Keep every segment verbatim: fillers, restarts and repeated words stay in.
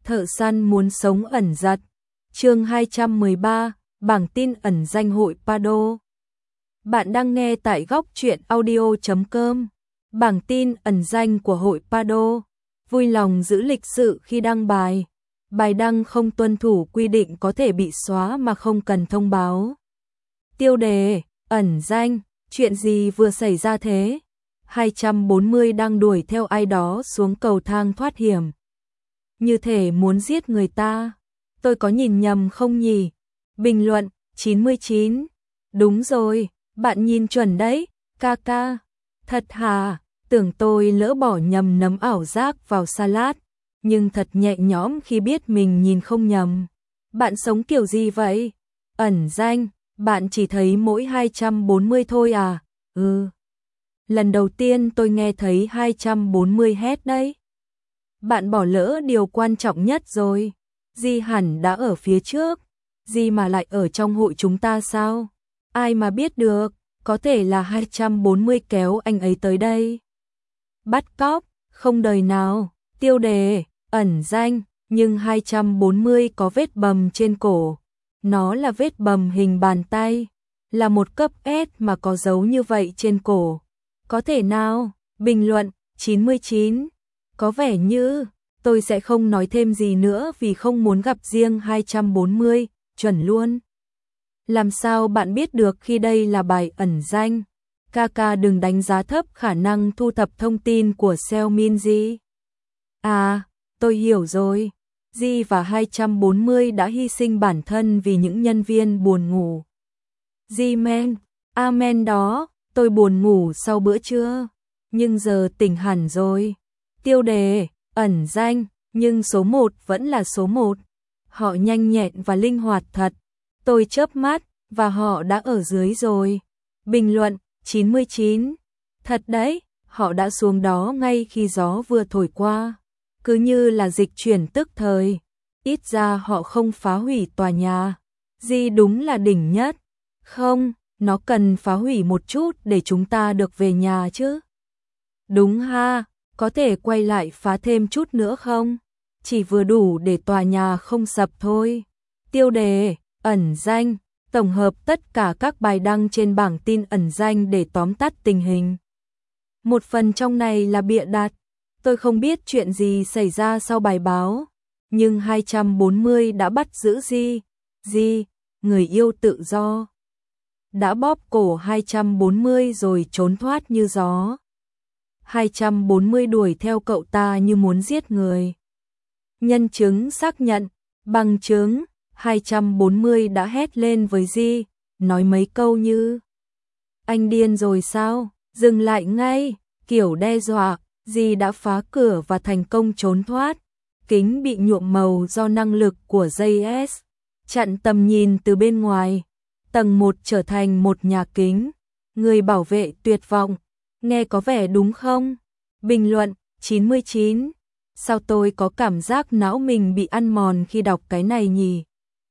Thợ săn muốn sống ẩn giật. Chương hai trăm mười ba, bảng tin ẩn danh hội Pado. Bạn đang nghe tại góc truyện audio chấm com. Bảng tin ẩn danh của hội Pado. Vui lòng giữ lịch sự khi đăng bài. Bài đăng không tuân thủ quy định có thể bị xóa mà không cần thông báo. Tiêu đề: ẩn danh, chuyện gì vừa xảy ra thế? hai trăm bốn mươi đang đuổi theo ai đó xuống cầu thang thoát hiểm. Như thể muốn giết người ta. Tôi có nhìn nhầm không nhỉ? Bình luận: chín mươi chín. Đúng rồi, bạn nhìn chuẩn đấy, ca ca. Thật hả? Tưởng tôi lỡ bỏ nhầm nấm ảo giác vào salad, nhưng thật nhẹ nhõm khi biết mình nhìn không nhầm. Bạn sống kiểu gì vậy? Ẩn danh, bạn chỉ thấy mỗi hai trăm bốn mươi thôi à? Ừ. Lần đầu tiên tôi nghe thấy hai trăm bốn mươi hét đấy. Bạn bỏ lỡ điều quan trọng nhất rồi. Di hẳn đã ở phía trước. Di mà lại ở trong hội chúng ta sao? Ai mà biết được, có thể là hai trăm bốn mươi kéo anh ấy tới đây. Bắt cóc, không đời nào. Tiêu đề: ẩn danh, nhưng hai trăm bốn mươi có vết bầm trên cổ. Nó là vết bầm hình bàn tay, là một cấp S mà có dấu như vậy trên cổ. Có thể nào? Bình luận: chín mươi chín. Có vẻ như, tôi sẽ không nói thêm gì nữa vì không muốn gặp riêng hai trăm bốn mươi, chuẩn luôn. Làm sao bạn biết được khi đây là bài ẩn danh? Kaka đừng đánh giá thấp khả năng thu thập thông tin của Seomin Ji. À, tôi hiểu rồi. Ji và hai trăm bốn mươi đã hy sinh bản thân vì những nhân viên buồn ngủ. Ji men, amen đó, tôi buồn ngủ sau bữa trưa, nhưng giờ tỉnh hẳn rồi. Tiêu đề: ẩn danh, nhưng số một vẫn là số một. Họ nhanh nhẹn và linh hoạt thật. Tôi chớp mắt, và họ đã ở dưới rồi. Bình luận: chín mươi chín. Thật đấy, họ đã xuống đó ngay khi gió vừa thổi qua. Cứ như là dịch chuyển tức thời. Ít ra họ không phá hủy tòa nhà. Di đúng là đỉnh nhất. Không, nó cần phá hủy một chút để chúng ta được về nhà chứ. Đúng ha. Có thể quay lại phá thêm chút nữa không? Chỉ vừa đủ để tòa nhà không sập thôi. Tiêu đề: ẩn danh, tổng hợp tất cả các bài đăng trên bảng tin ẩn danh để tóm tắt tình hình. Một phần trong này là bịa đặt. Tôi không biết chuyện gì xảy ra sau bài báo, nhưng hai trăm bốn mươi đã bắt giữ Di. Di, người yêu tự do, đã bóp cổ hai trăm bốn mươi rồi trốn thoát như gió. hai trăm bốn mươi đuổi theo cậu ta như muốn giết người. Nhân chứng xác nhận, bằng chứng, hai trăm bốn mươi đã hét lên với Di, nói mấy câu như: anh điên rồi sao, dừng lại ngay, kiểu đe dọa. Di đã phá cửa và thành công trốn thoát. Kính bị nhuộm màu do năng lực của gi ét, chặn tầm nhìn từ bên ngoài. Tầng một trở thành một nhà kính. Người bảo vệ tuyệt vọng. Nghe có vẻ đúng không? Bình luận: chín mươi chín. Sao tôi có cảm giác não mình bị ăn mòn khi đọc cái này nhỉ?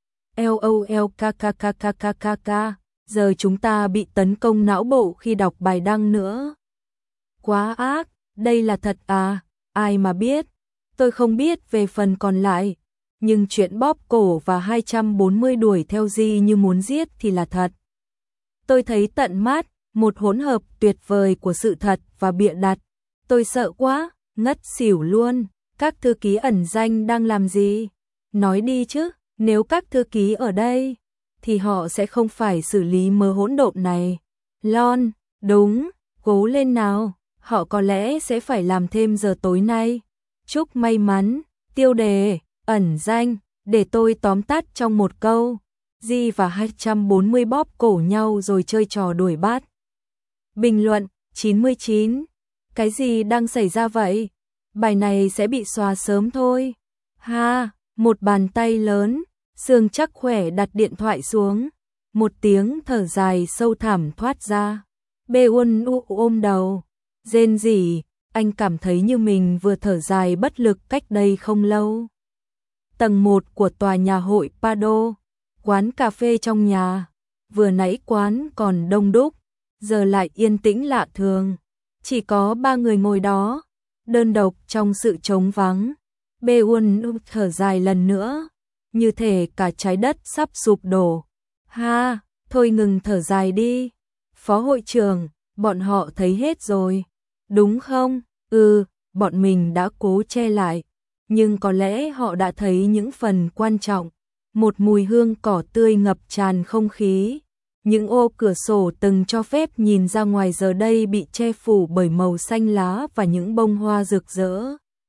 LOL kkkkkkk. Giờ chúng ta bị tấn công não bộ khi đọc bài đăng nữa. Quá ác, đây là thật à? Ai mà biết? Tôi không biết về phần còn lại. Nhưng chuyện bóp cổ và hai trăm bốn mươi đuổi theo Di như muốn giết thì là thật. Tôi thấy tận mắt, một hỗn hợp tuyệt vời của sự thật và bịa đặt. Tôi sợ quá, ngất xỉu luôn. Các thư ký ẩn danh đang làm gì? Nói đi chứ, nếu các thư ký ở đây, thì họ sẽ không phải xử lý mớ hỗn độn này. Lon, đúng, cố lên nào, họ có lẽ sẽ phải làm thêm giờ tối nay. Chúc may mắn. Tiêu đề: ẩn danh, để tôi tóm tắt trong một câu. Di và hai trăm bốn mươi bóp cổ nhau rồi chơi trò đuổi bắt. Bình luận: chín mươi chín. Cái gì đang xảy ra vậy? Bài này sẽ bị xóa sớm thôi. Ha, một bàn tay lớn, Sương chắc khỏe đặt điện thoại xuống. Một tiếng thở dài sâu thẳm thoát ra. Beun u ôm đầu. Rên rỉ, anh cảm thấy như mình vừa thở dài bất lực cách đây không lâu. Tầng một của tòa nhà hội Pado. Quán cà phê trong nhà. Vừa nãy quán còn đông đúc, giờ lại yên tĩnh lạ thường. Chỉ có ba người ngồi đó, đơn độc trong sự trống vắng. Baewon thở dài lần nữa, như thể cả trái đất sắp sụp đổ. Ha, thôi ngừng thở dài đi. Phó hội trưởng, bọn họ thấy hết rồi. Đúng không? Ừ, bọn mình đã cố che lại. Nhưng có lẽ họ đã thấy những phần quan trọng. Một mùi hương cỏ tươi ngập tràn không khí. Những ô cửa sổ từng cho phép nhìn ra ngoài giờ đây bị che phủ bởi màu xanh lá và những bông hoa rực rỡ.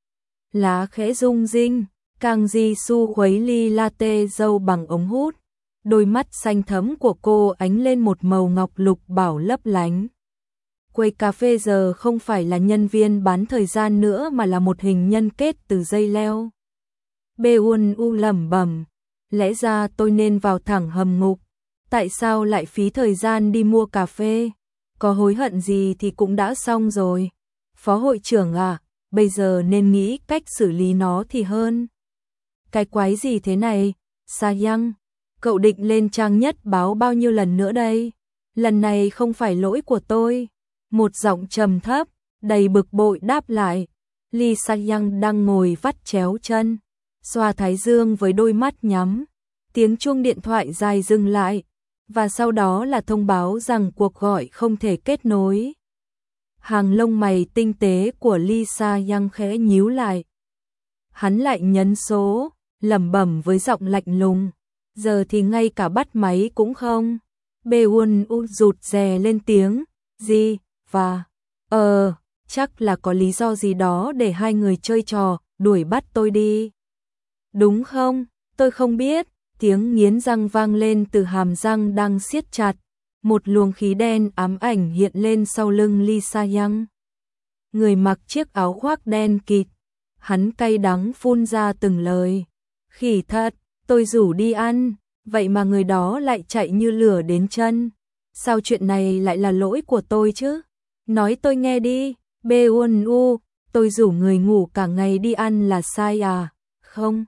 Lá khẽ rung rinh, Kang Ji-su khuấy ly latte dâu bằng ống hút. Đôi mắt xanh thẫm của cô ánh lên một màu ngọc lục bảo lấp lánh. Quầy cà phê giờ không phải là nhân viên bán thời gian nữa mà là một hình nhân kết từ dây leo. Baewon u lẩm bẩm, lẽ ra tôi nên vào thẳng hầm ngục. Tại sao lại phí thời gian đi mua cà phê? Có hối hận gì thì cũng đã xong rồi. Phó hội trưởng à, bây giờ nên nghĩ cách xử lý nó thì hơn. Cái quái gì thế này? Sa-young, cậu định lên trang nhất báo bao nhiêu lần nữa đây? Lần này không phải lỗi của tôi. Một giọng trầm thấp, đầy bực bội đáp lại. Lee Sa-young đang ngồi vắt chéo chân, xoa thái dương với đôi mắt nhắm. Tiếng chuông điện thoại dài dừng lại, và sau đó là thông báo rằng cuộc gọi không thể kết nối. Hàng lông mày tinh tế của Lee Sa-young khẽ nhíu lại. Hắn lại nhấn số, lẩm bẩm với giọng lạnh lùng. Giờ thì ngay cả bắt máy cũng không. Baewon u rụt rè lên tiếng. Gì? Và... Ờ, chắc là có lý do gì đó để hai người chơi trò, đuổi bắt tôi đi. Đúng không? Tôi không biết. Tiếng nghiến răng vang lên từ hàm răng đang siết chặt. Một luồng khí đen ám ảnh hiện lên sau lưng Lee Sa-young. Người mặc chiếc áo khoác đen kịt. Hắn cay đắng phun ra từng lời. Khỉ thật, tôi rủ đi ăn, vậy mà người đó lại chạy như lửa đến chân. Sao chuyện này lại là lỗi của tôi chứ? Nói tôi nghe đi, Baewon u, tôi rủ người ngủ cả ngày đi ăn là sai à? Không.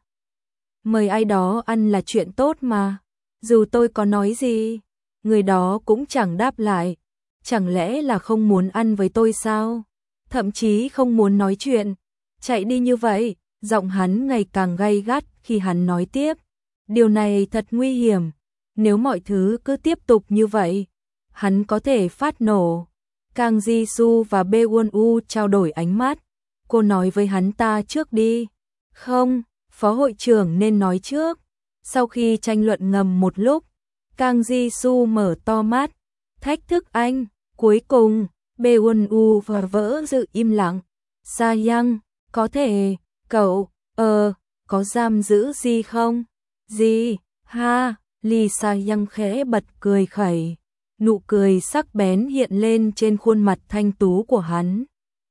Mời ai đó ăn là chuyện tốt mà. Dù tôi có nói gì, người đó cũng chẳng đáp lại. Chẳng lẽ là không muốn ăn với tôi sao? Thậm chí không muốn nói chuyện. Chạy đi như vậy, giọng hắn ngày càng gay gắt khi hắn nói tiếp. Điều này thật nguy hiểm. Nếu mọi thứ cứ tiếp tục như vậy, hắn có thể phát nổ. Kang Ji-su và Baewon u trao đổi ánh mắt. Cô nói với hắn ta trước đi. Không, phó hội trưởng nên nói trước. Sau khi tranh luận ngầm một lúc, Kang Ji-su mở to mắt. Thách thức anh. Cuối cùng, Baewon u và vỡ dự im lặng. Sa-young, có thể, cậu, ờ, có giam giữ gì không? Gì? Ha, Lee Sa-young khẽ bật cười khẩy. Nụ cười sắc bén hiện lên trên khuôn mặt thanh tú của hắn.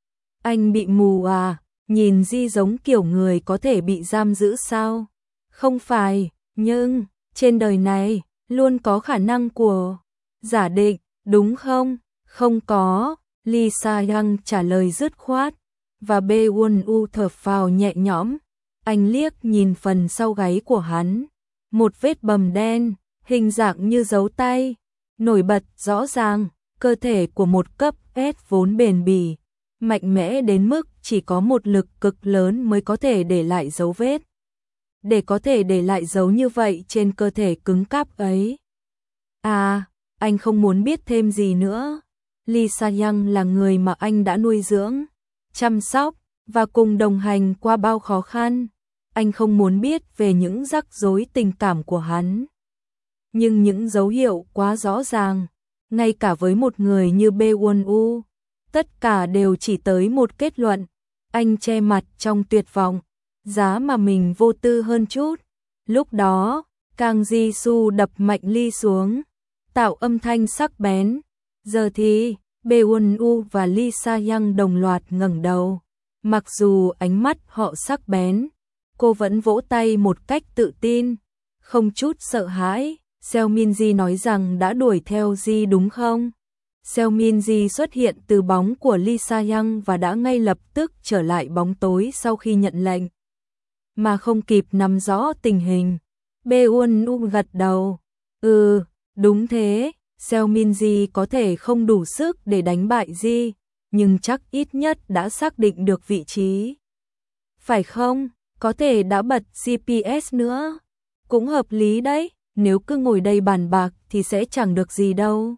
Anh bị mù à? Nhìn Di giống kiểu người có thể bị giam giữ sao? Không phải, nhưng trên đời này luôn có khả năng của giả định, đúng không? Không có, Lee Sa-young trả lời dứt khoát, và Baewon u thở phào nhẹ nhõm. Anh liếc nhìn phần sau gáy của hắn, một vết bầm đen, hình dạng như dấu tay, nổi bật rõ ràng. Cơ thể của một cấp S vốn bền bỉ, mạnh mẽ đến mức chỉ có một lực cực lớn mới có thể để lại dấu vết. Để có thể để lại dấu như vậy trên cơ thể cứng cáp ấy. À, anh không muốn biết thêm gì nữa. Lee Sa-young là người mà anh đã nuôi dưỡng, chăm sóc và cùng đồng hành qua bao khó khăn. Anh không muốn biết về những rắc rối tình cảm của hắn. Nhưng những dấu hiệu quá rõ ràng, ngay cả với một người như Baewon u, tất cả đều chỉ tới một kết luận. Anh che mặt trong tuyệt vọng, giá mà mình vô tư hơn chút. Lúc đó, Kang Ji-su đập mạnh ly xuống, tạo âm thanh sắc bén. Giờ thì, Baewon u và Lee Sa-young đồng loạt ngẩng đầu. Mặc dù ánh mắt họ sắc bén, cô vẫn vỗ tay một cách tự tin, không chút sợ hãi. Seo Min-ji nói rằng đã đuổi theo Ji đúng không? Seo Min-ji xuất hiện từ bóng của Lee Sa-young và đã ngay lập tức trở lại bóng tối sau khi nhận lệnh. Mà không kịp nắm rõ tình hình, Baewon u gật đầu. Ừ, đúng thế, Seo Min-ji có thể không đủ sức để đánh bại Ji, nhưng chắc ít nhất đã xác định được vị trí. Phải không? có thể đã bật giê pê ét nữa. Cũng hợp lý đấy, nếu cứ ngồi đây bàn bạc thì sẽ chẳng được gì đâu.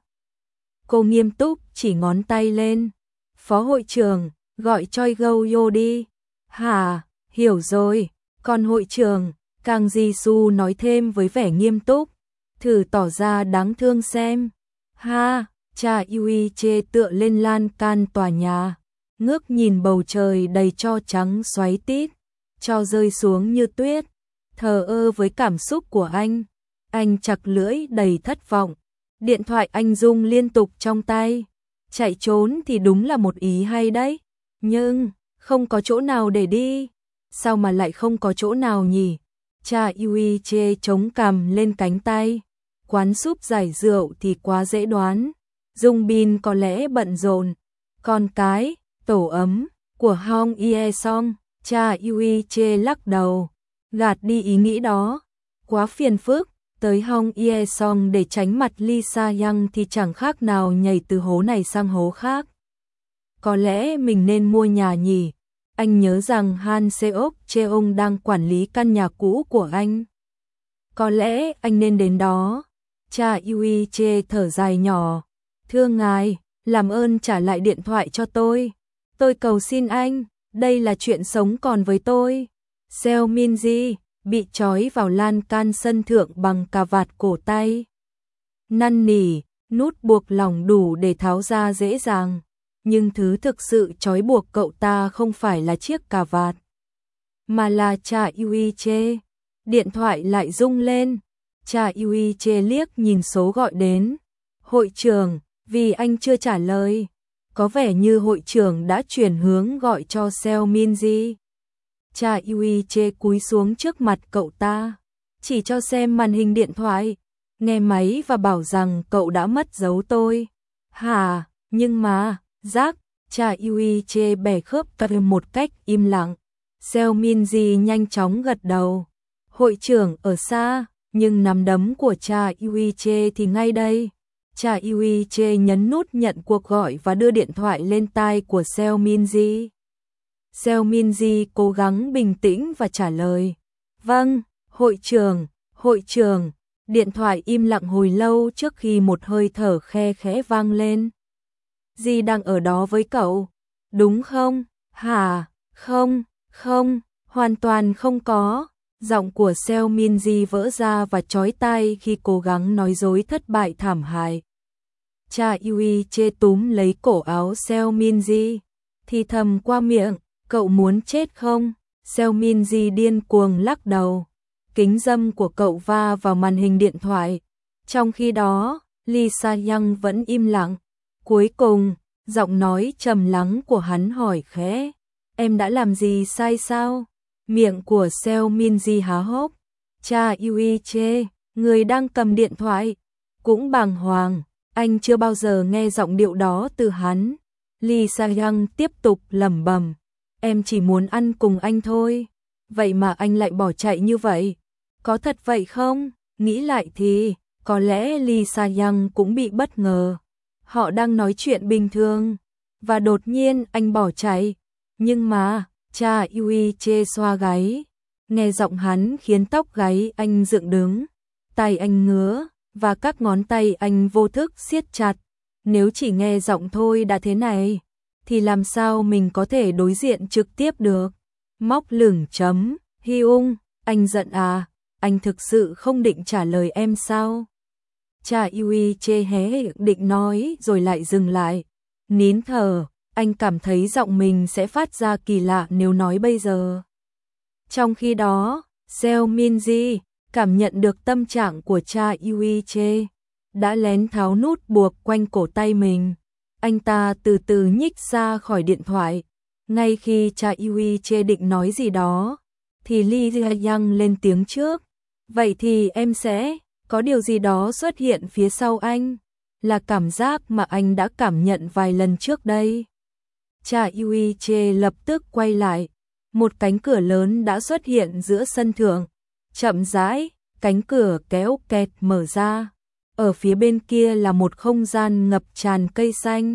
Cô nghiêm túc chỉ ngón tay lên. Phó hội trưởng, gọi Choi Go-yo đi. Hả, hiểu rồi. Còn hội trưởng, Kang Ji-su nói thêm với vẻ nghiêm túc. Thử tỏ ra đáng thương xem. Ha, cha Yui chê tựa lên lan can tòa nhà. Ngước nhìn bầu trời đầy tro trắng xoáy tít. Cho rơi xuống như tuyết. Thờ ơ với cảm xúc của anh. Anh chặt lưỡi đầy thất vọng. Điện thoại anh rung liên tục trong tay. Chạy trốn thì đúng là một ý hay đấy. Nhưng, không có chỗ nào để đi. Sao mà lại không có chỗ nào nhỉ? Cha Yui chê chống cằm lên cánh tay. Quán súp giải rượu thì quá dễ đoán. Dung Bin có lẽ bận rộn. Con cái, tổ ấm, của Hong Ye Song. Cha Yui chê lắc đầu. Gạt đi ý nghĩ đó. Quá phiền phức. Tới Hong Ye Song để tránh mặt Lisa Yang thì chẳng khác nào nhảy từ hố này sang hố khác. Có lẽ mình nên mua nhà nhỉ? Anh nhớ rằng Han Seok Cheong đang quản lý căn nhà cũ của anh. Có lẽ anh nên đến đó. Cha Yui chê thở dài nhỏ. Thưa ngài, làm ơn trả lại điện thoại cho tôi. Tôi cầu xin anh, đây là chuyện sống còn với tôi. Seo Min-ji bị trói vào lan can sân thượng bằng cà vạt cổ tay. Năn nỉ, nút buộc lỏng đủ để tháo ra dễ dàng. Nhưng thứ thực sự trói buộc cậu ta không phải là chiếc cà vạt, mà là cha Yui chê. Điện thoại lại rung lên. Cha Yui chê liếc nhìn số gọi đến. Hội trưởng, vì anh chưa trả lời. Có vẻ như hội trưởng đã chuyển hướng gọi cho Seo Min-ji. Cha Yui chê cúi xuống trước mặt cậu ta, chỉ cho xem màn hình điện thoại, nghe máy và bảo rằng cậu đã mất dấu tôi. Hả, nhưng mà, rác, cha Yui chê bẻ khớp cắt một cách im lặng. Seo Min-ji nhanh chóng gật đầu. Hội trưởng ở xa, nhưng nắm đấm của cha Yui chê thì ngay đây. Cha Yui chê nhấn nút nhận cuộc gọi và đưa điện thoại lên tai của Seo Min-ji. Seo Min-ji cố gắng bình tĩnh và trả lời. Vâng, hội trưởng, hội trưởng. Điện thoại im lặng hồi lâu trước khi một hơi thở khe khẽ vang lên. Ji đang ở đó với cậu, đúng không? Hả? Không, không, hoàn toàn không có. Giọng của Seo Min-ji vỡ ra và chói tai khi cố gắng nói dối thất bại thảm hại. Cha Yui chê túm lấy cổ áo Seo Min-ji, thì thầm qua miệng. Cậu muốn chết không? Seo Min-ji điên cuồng lắc đầu. Kính râm của cậu va vào màn hình điện thoại. Trong khi đó, Lisa Yang vẫn im lặng. Cuối cùng, giọng nói trầm lắng của hắn hỏi khẽ. Em đã làm gì sai sao? Miệng của Seo Min-ji há hốc. Cha Yui chê, người đang cầm điện thoại, cũng bàng hoàng. Anh chưa bao giờ nghe giọng điệu đó từ hắn. Lisa Yang tiếp tục lẩm bẩm. Em chỉ muốn ăn cùng anh thôi. Vậy mà anh lại bỏ chạy như vậy. Có thật vậy không? Nghĩ lại thì, có lẽ Lisa Yang cũng bị bất ngờ. Họ đang nói chuyện bình thường, và đột nhiên anh bỏ chạy. Nhưng mà, cha Yui chê xoa gáy. Nghe giọng hắn khiến tóc gáy anh dựng đứng. Tay anh ngứa, và các ngón tay anh vô thức siết chặt. Nếu chỉ nghe giọng thôi đã thế này, thì làm sao mình có thể đối diện trực tiếp được? Móc lửng chấm, Hyung, anh giận à? Anh thực sự không định trả lời em sao? Cha Yui chê hé định nói rồi lại dừng lại. Nín thở, anh cảm thấy giọng mình sẽ phát ra kỳ lạ nếu nói bây giờ. Trong khi đó, Seo Min-ji cảm nhận được tâm trạng của cha Yui chê, đã lén tháo nút buộc quanh cổ tay mình. Anh ta từ từ nhích ra khỏi điện thoại. Ngay khi cha Yui chê định nói gì đó, thì Lee Yang lên tiếng trước. Vậy thì em sẽ, có điều gì đó xuất hiện phía sau anh, là cảm giác mà anh đã cảm nhận vài lần trước đây. Cha Yui chê lập tức quay lại. Một cánh cửa lớn đã xuất hiện giữa sân thượng. Chậm rãi, cánh cửa kéo kẹt mở ra. Ở phía bên kia là một không gian ngập tràn cây xanh,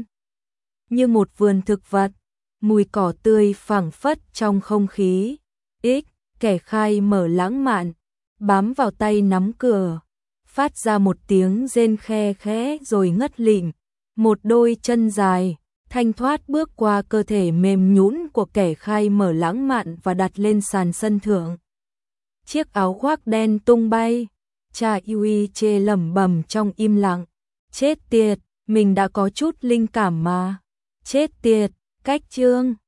như một vườn thực vật, mùi cỏ tươi phảng phất trong không khí. X, kẻ khai mở lãng mạn, bám vào tay nắm cửa, phát ra một tiếng rên khe khẽ rồi ngất lịm, một đôi chân dài, thanh thoát bước qua cơ thể mềm nhũn của kẻ khai mở lãng mạn và đặt lên sàn sân thượng. Chiếc áo khoác đen tung bay, cha Yui chê lẩm bẩm trong im lặng, chết tiệt, mình đã có chút linh cảm mà, chết tiệt, cách chương.